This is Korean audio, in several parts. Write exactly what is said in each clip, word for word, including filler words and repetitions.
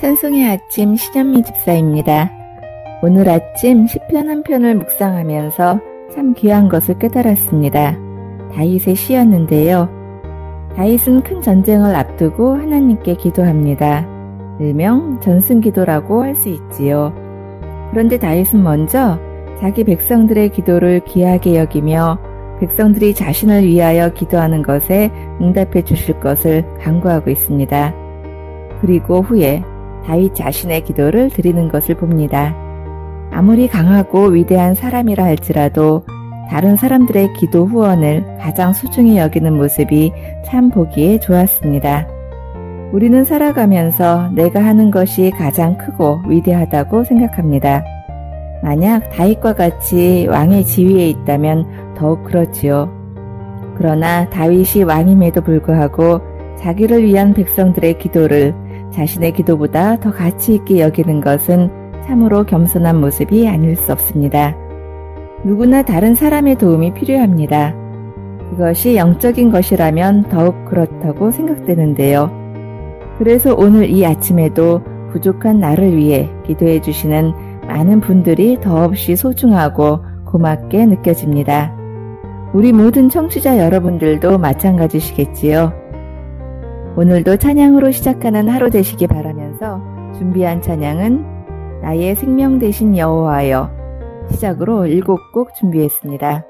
찬송의 아침 신현미 집사입니다. 오늘 아침 시편 한 편을 묵상하면서 참 귀한 것을 깨달았습니다. 다윗의 시였는데요. 다윗은 큰 전쟁을 앞두고 하나님께 기도합니다. 일명 전승기도라고 할 수 있지요. 그런데 다윗은 먼저 자기 백성들의 기도를 귀하게 여기며 백성들이 자신을 위하여 기도하는 것에 응답해 주실 것을 간구하고 있습니다. 그리고 후에 다윗 자신의 기도를 드리는 것을 봅니다. 아무리 강하고 위대한 사람이라 할지라도 다른 사람들의 기도 후원을 가장 소중히 여기는 모습이 참 보기에 좋았습니다. 우리는 살아가면서 내가 하는 것이 가장 크고 위대하다고 생각합니다. 만약 다윗과 같이 왕의 지위에 있다면 더욱 그렇지요. 그러나 다윗이 왕임에도 불구하고 자기를 위한 백성들의 기도를 자신의 기도보다 더 가치 있게 여기는 것은 참으로 겸손한 모습이 아닐 수 없습니다. 누구나 다른 사람의 도움이 필요합니다. 그것이 영적인 것이라면 더욱 그렇다고 생각되는데요. 그래서 오늘 이 아침에도 부족한 나를 위해 기도해 주시는 많은 분들이 더없이 소중하고 고맙게 느껴집니다. 우리 모든 청취자 여러분들도 마찬가지시겠지요. 오늘도 찬양으로 시작하는 하루 되시기 바라면서 준비한 찬양은 나의 생명 되신 여호와여 시작으로 일곱 곡 준비했습니다.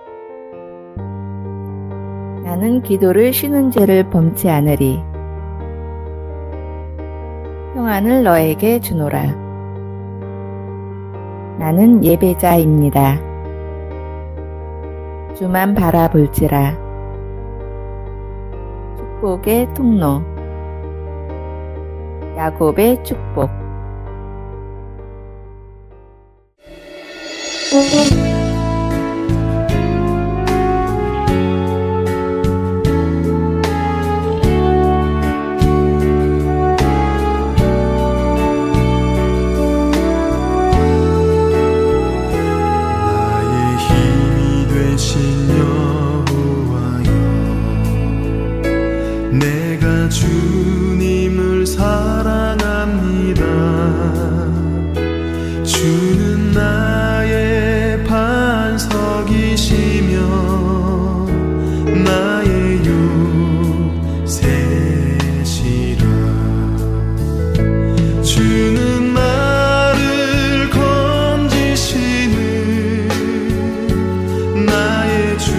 나는 기도를 쉬는 죄를 범치 않으리. 평안을 너에게 주노라. 나는 예배자입니다. 주만 바라볼지라. 축복의 통로. 야곱의 축복. 주님을 사랑합니다. 주는 나의 반석이시며 나의 요새시라. 주는 나를 건지시는 나의 주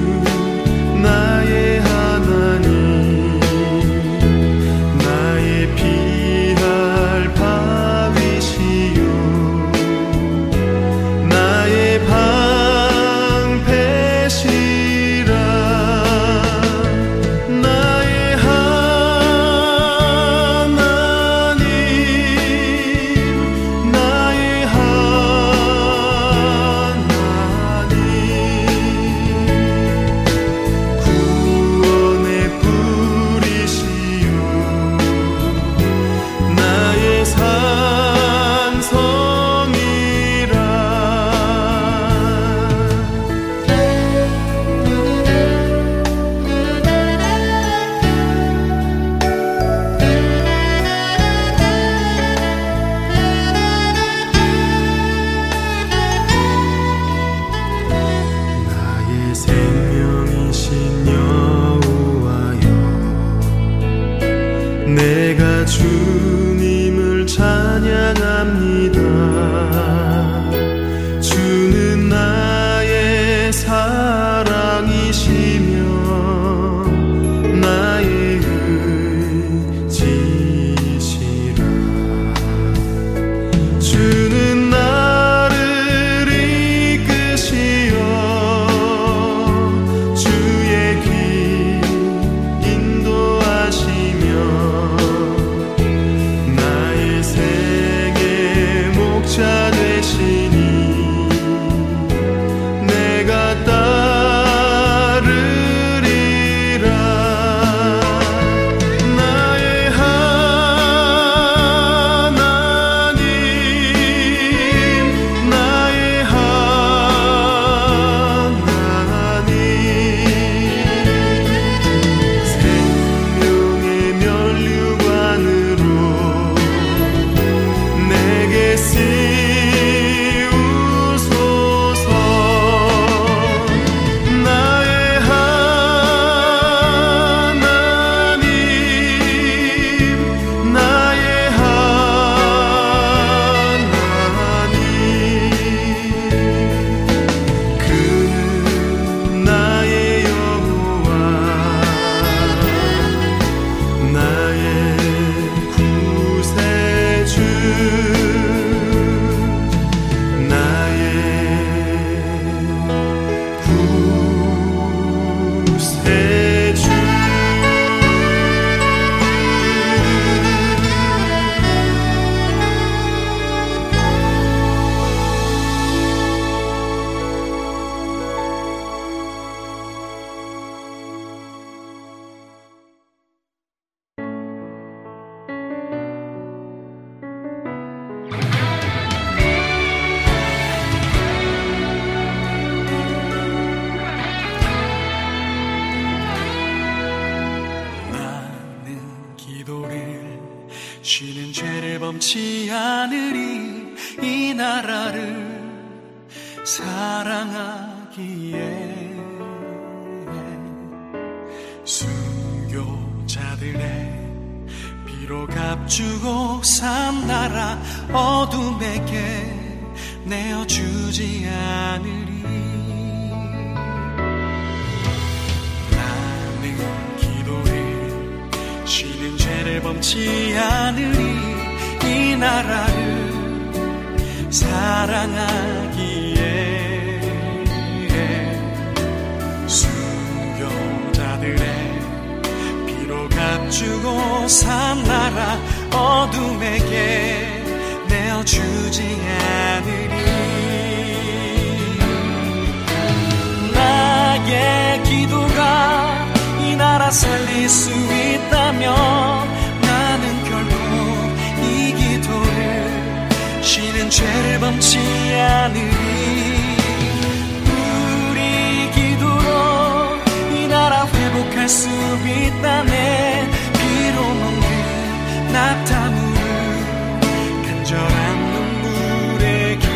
나의 하나님, 피할 바위시요 나의 방패시라. 나의 하나님, 나의 하나님, 구원의 뿌리시요 나의 산성이라. 나의 생명이신 여호와여 내가 주님을 찬양합니다. 주는 나의 사랑이시며 나의 의지시라. 주는 나를 이끄시어 주의 길 인도하시며 새 주 범치 않으리 이 나라를 사랑하기에 순교자들의 피로 값주고 산 나라 어둠에게 내어주지 않으리. 나는 기도해 쉬는 죄를 범치 않으리 이 나라를 사랑하기에 순교자들의 피로 값주고 산 나라 어둠에게 내어주지 않으리. 나의 기도가 이 나라 살릴 수 있다면 나는 결코 이 기도를 쉬는 죄를 범치 않으리. 우리 기도로 이 나라 회복할 수 있다네. 피로 먹는 낙타무릎 간절한 눈물의 기도.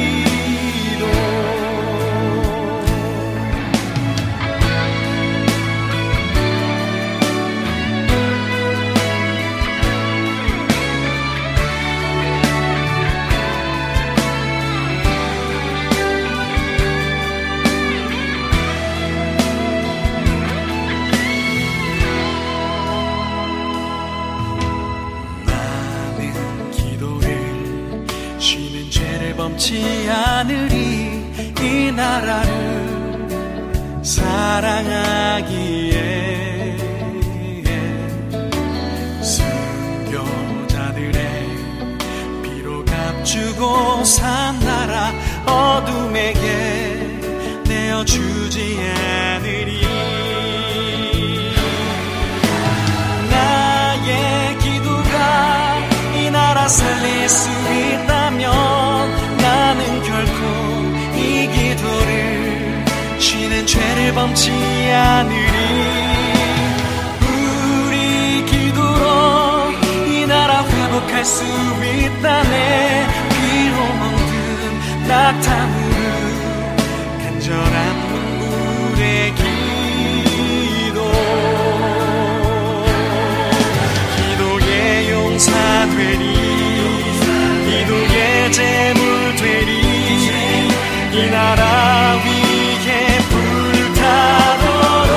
범치 않으리 이 나라를 사랑하기에 순교자들의 피로 값주고 산 나라 어둠에게 내어주지 않으리. 나의 기도가 이 나라 살릴 수 있다면 나는 결코 이 기도를 쉬는 죄를 범치 않으리. 우리 기도로 이 나라 회복할 수 있다네. 피로 멍든 낙타무릎 간절한 눈물의 기도. 기도의 용사되리 기도의 제물 되리. 이 나라 위에 불타도록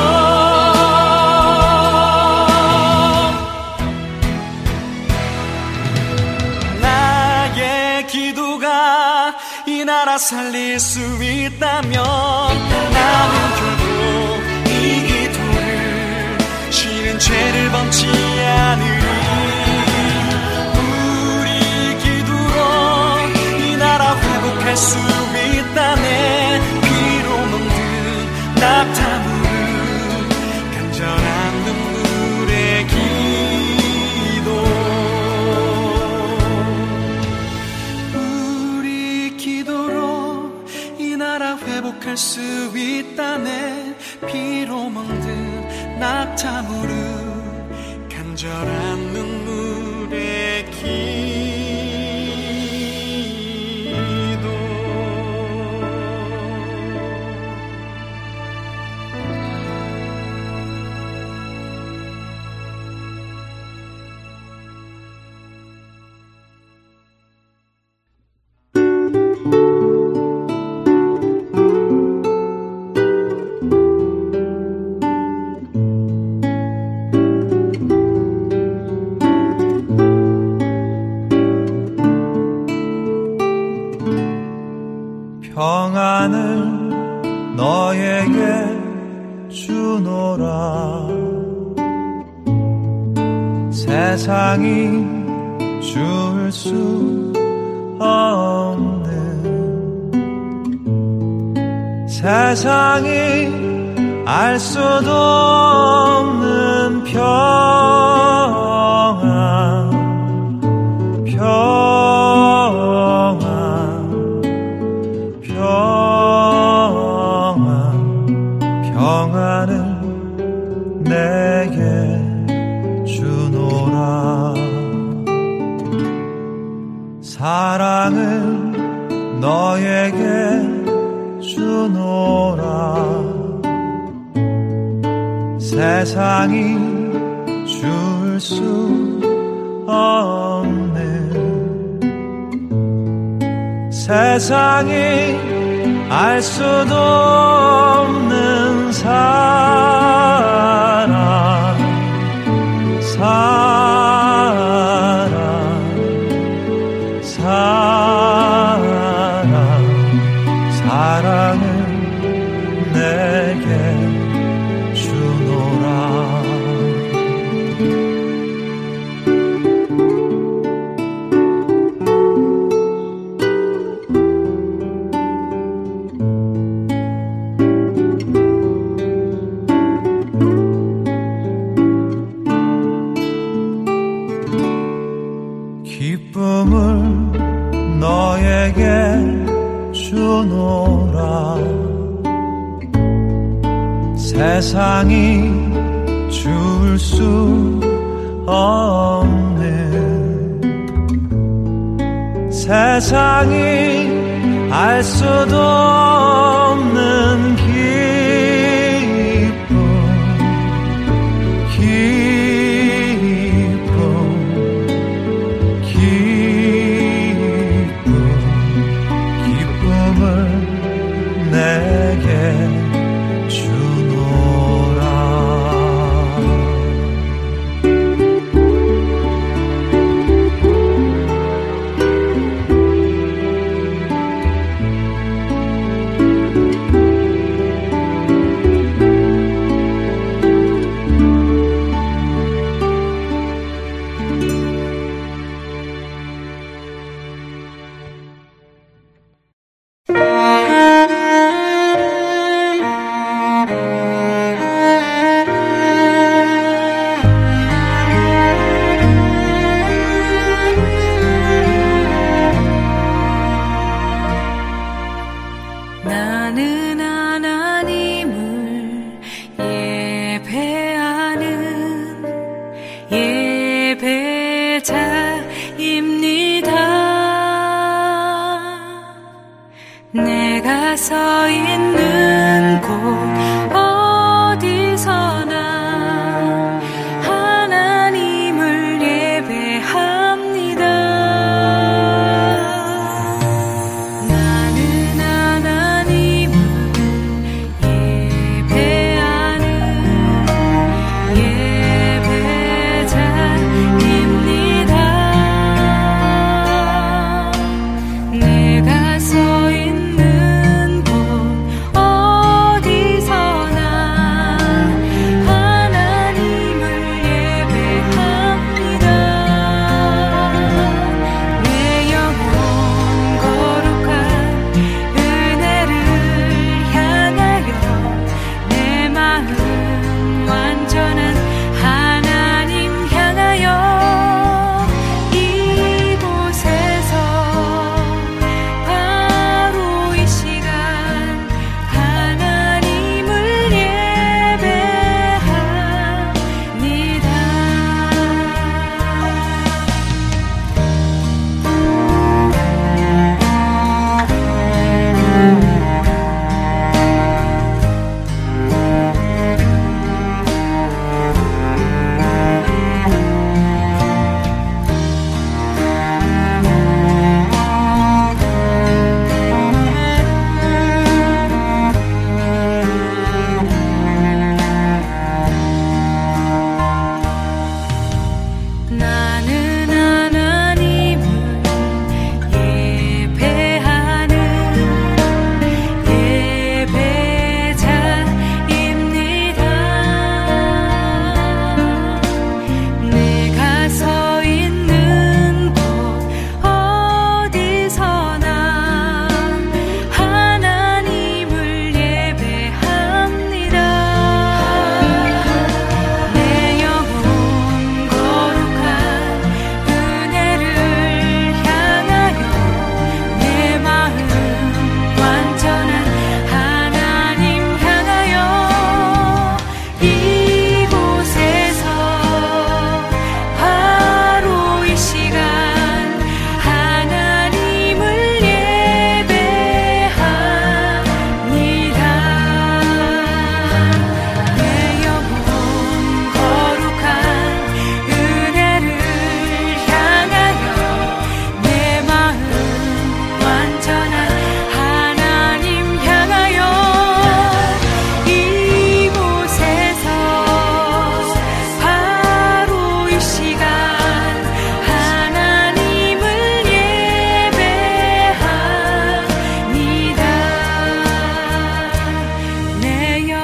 나의 기도가 이 나라 살릴 수 있다면 나는 결코 이 기도를 쉬는 죄를 범치 않으리. 회복할 수 있다네. 피로 먹는 낙타무릎 간절한 눈물의 기도. 우리 기도로 이 나라 회복할 수 있다네. 피로 먹는 낙타무릎 간절한 눈물의 기도. 평안을 너에게 주노라. 세상이 줄 수 없는, 세상이 알 수도 없는 평안, 평안, 평안, 평안을 내게 주노라. 사랑을 너에게 주노라. 세상이 줄 수 없는, 세상이 알 수도 없는 사랑, 사랑, 사랑, 사랑을 내게 주노라. 기쁨을 너에게 주노라. 세상이 줄 수 없는, 세상이 알 수도 없는 기쁨, 기쁨, 기쁨, 기쁨을 내게 내가 서 있는 곳 어디서나 하나님을 예배합니다. 나는 하나님을 예배하는 예배자입니다. 내가 서 있는 곳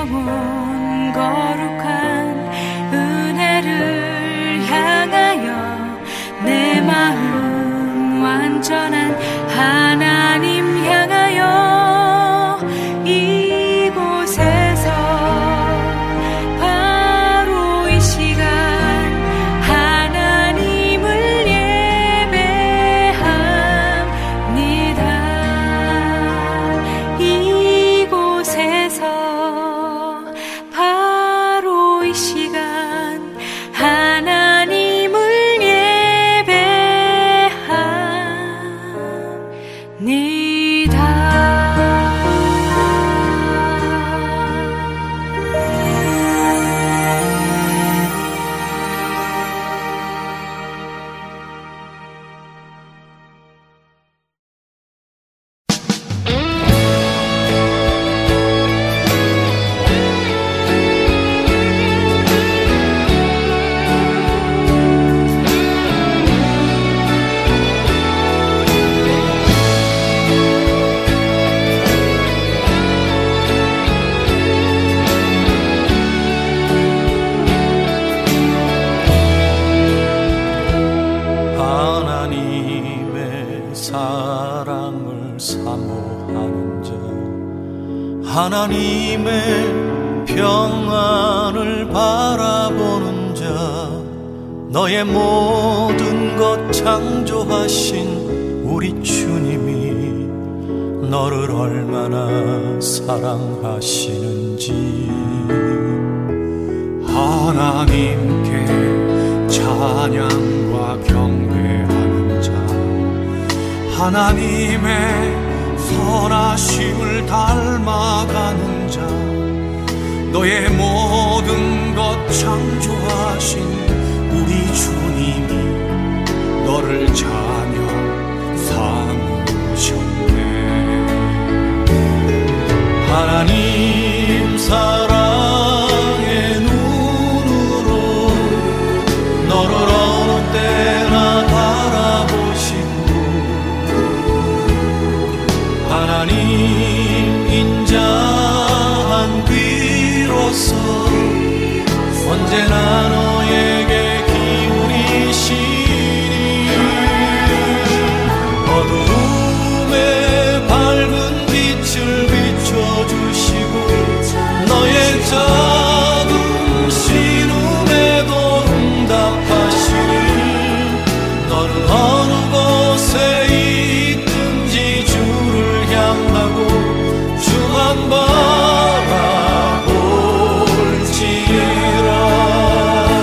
온 거룩한 은혜를 향하여 내 마음 완전한 하나님 향하여 이곳에서 바로 이 시간 하나님을 예배합니다. 이곳에서 바로 이 시간 하나님을 사랑을 사모하는 자, 하나님의 평안을 바라보는 자, 너의 모든 것 창조하신 우리 주님이 너를 얼마나 사랑하시는지. 하나님께 찬양과 경배하는 자, 하나님의 선하심을 닮아가는 자, 너의 모든 것 창조하신 우리 주님이 너를 자녀 삼으셨네. 하나님 사랑의 눈으로 너를 어느 때나 바라보시고, 하나님 인자한 귀로서 언제나 너에게 기울이시니, 어두움에 밝은 빛을 비춰주시고 너의 작은 신음에도 응답하시니, 너는 어느 곳에 있든지 주를 향하고 주만 바라볼지라.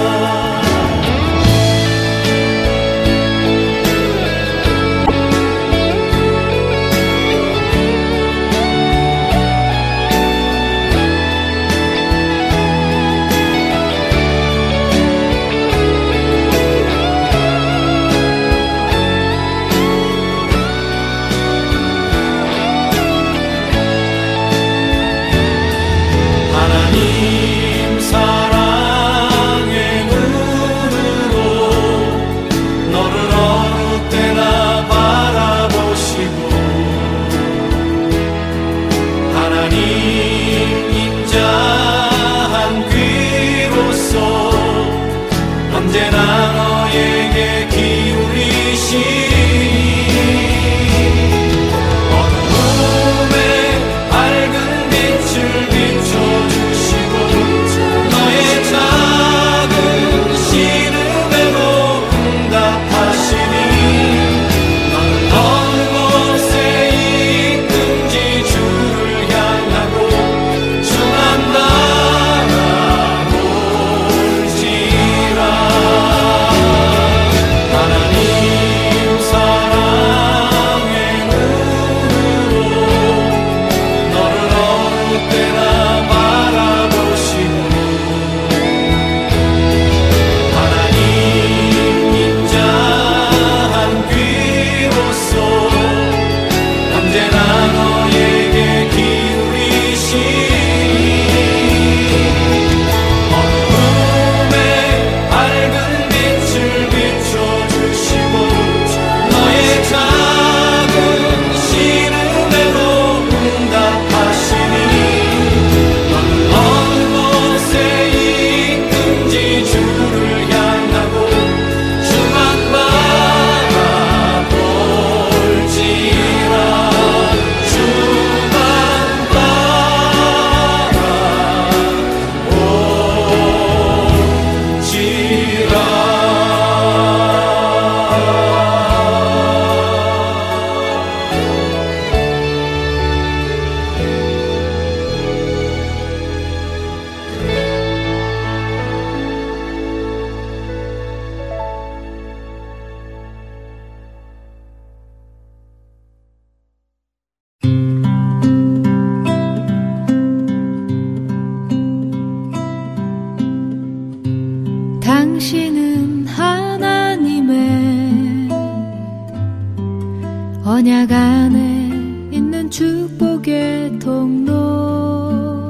언약 안에 있는 축복의 통로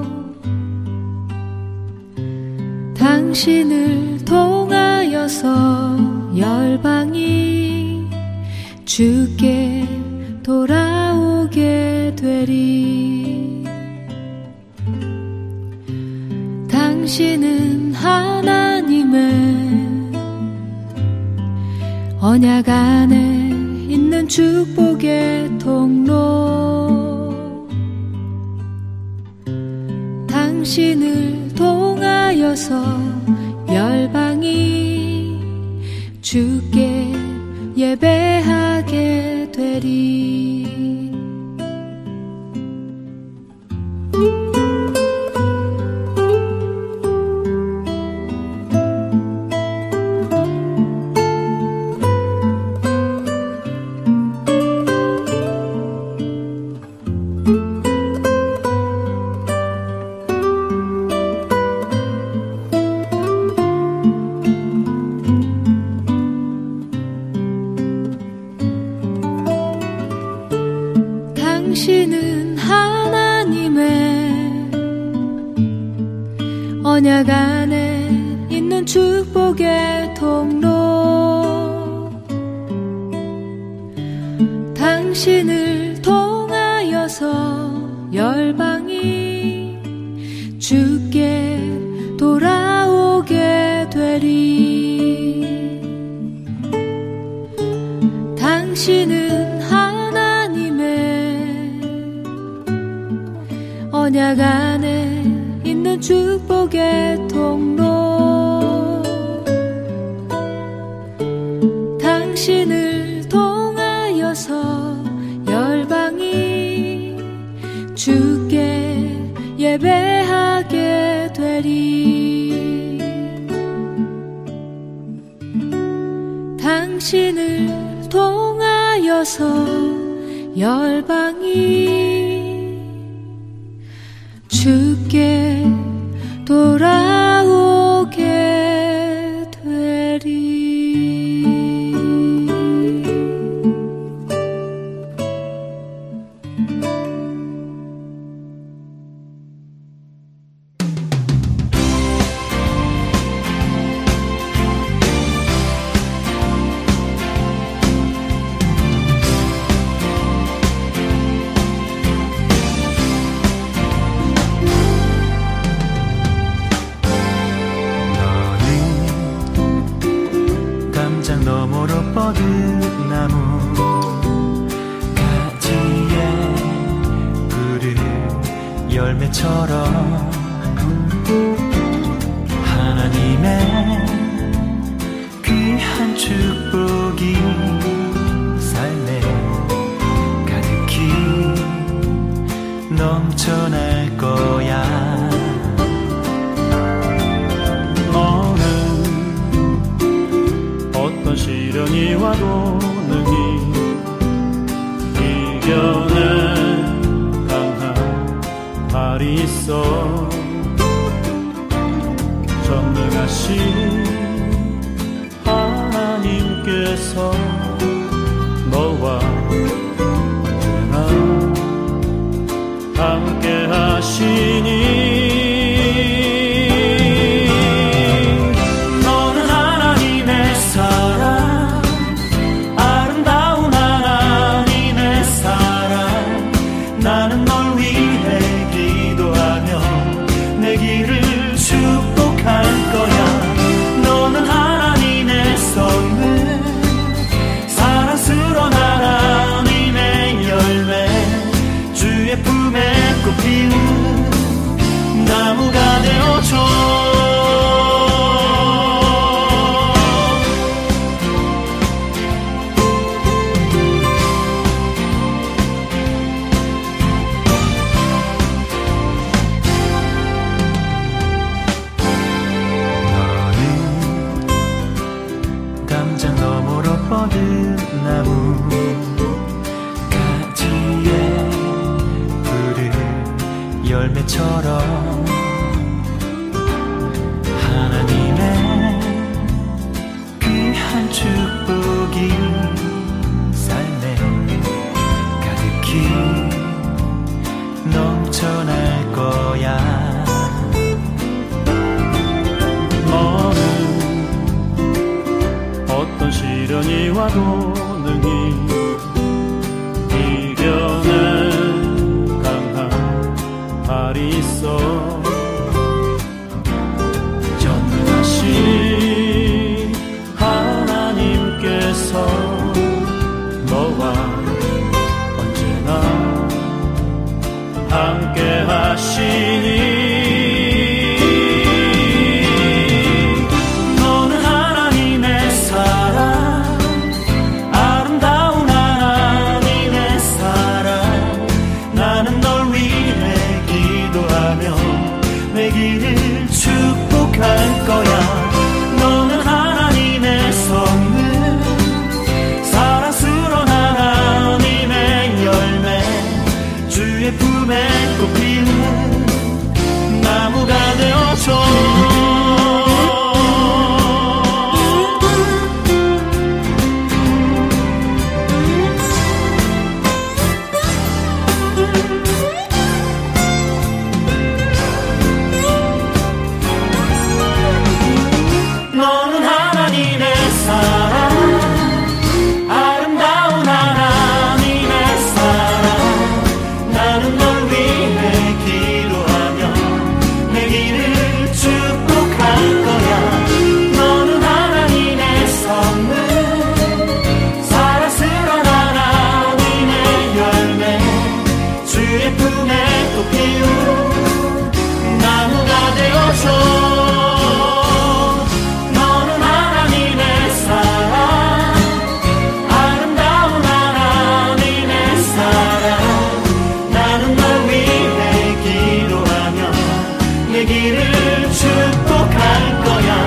당신을 통하여서 열방이 주께 돌아오게 되리. 당신은 하나님의 언약 안에 있는 축복의 통로 당신을 통하여서 열방이 주께 예배하게 되리. 당신은 하나님의 언약 안에 있는 축복의 통로 당신을 통하여서 열방이 주께 돌아오게 되리. 당신은 언약 안에 있는 축복의 통로 당신을 통하여서 열방이 주께 예배하게 되리. 당신을 통하여서 열방이 주께 돌아오게 되리. 열매처럼 하나님의 귀한 축복이 삶에 가득히 넘쳐날 거야. 너는 어떤 시련이 와도 능히 이겨내 말이 있어. 전능하신 하나님께서 너와 언제나 함께 하시니 너는 하나님의 사랑, 아름다운 하나님의 사랑. 나는 널 위해 내 길을 축복할 거야. 너는 하나님의 선물, 사랑스러운 하나님 본능이 이겨낸 강한 발이 있어 전능하신 하나님께서 너와 언제나 함께 하시니 너는 하나님의 사랑 아름다운 하나님의 사랑 나는 널 위해 기도하며 내 길을 축복할 거야 너는 하나님의 선물 사랑스러운 하나님의 열매 주의 품에 꽃피는 나무가 되어줘 너는 하나님의 사랑 아름다운 하나님의 사랑 나는 널 위해 기도하며 내 길을 축복할 거야 너는 하나님의 선물 사랑스러운 하나님의 열매 주의 품에 꽃피운 나무가 되어줘 내 길을 축복할 거야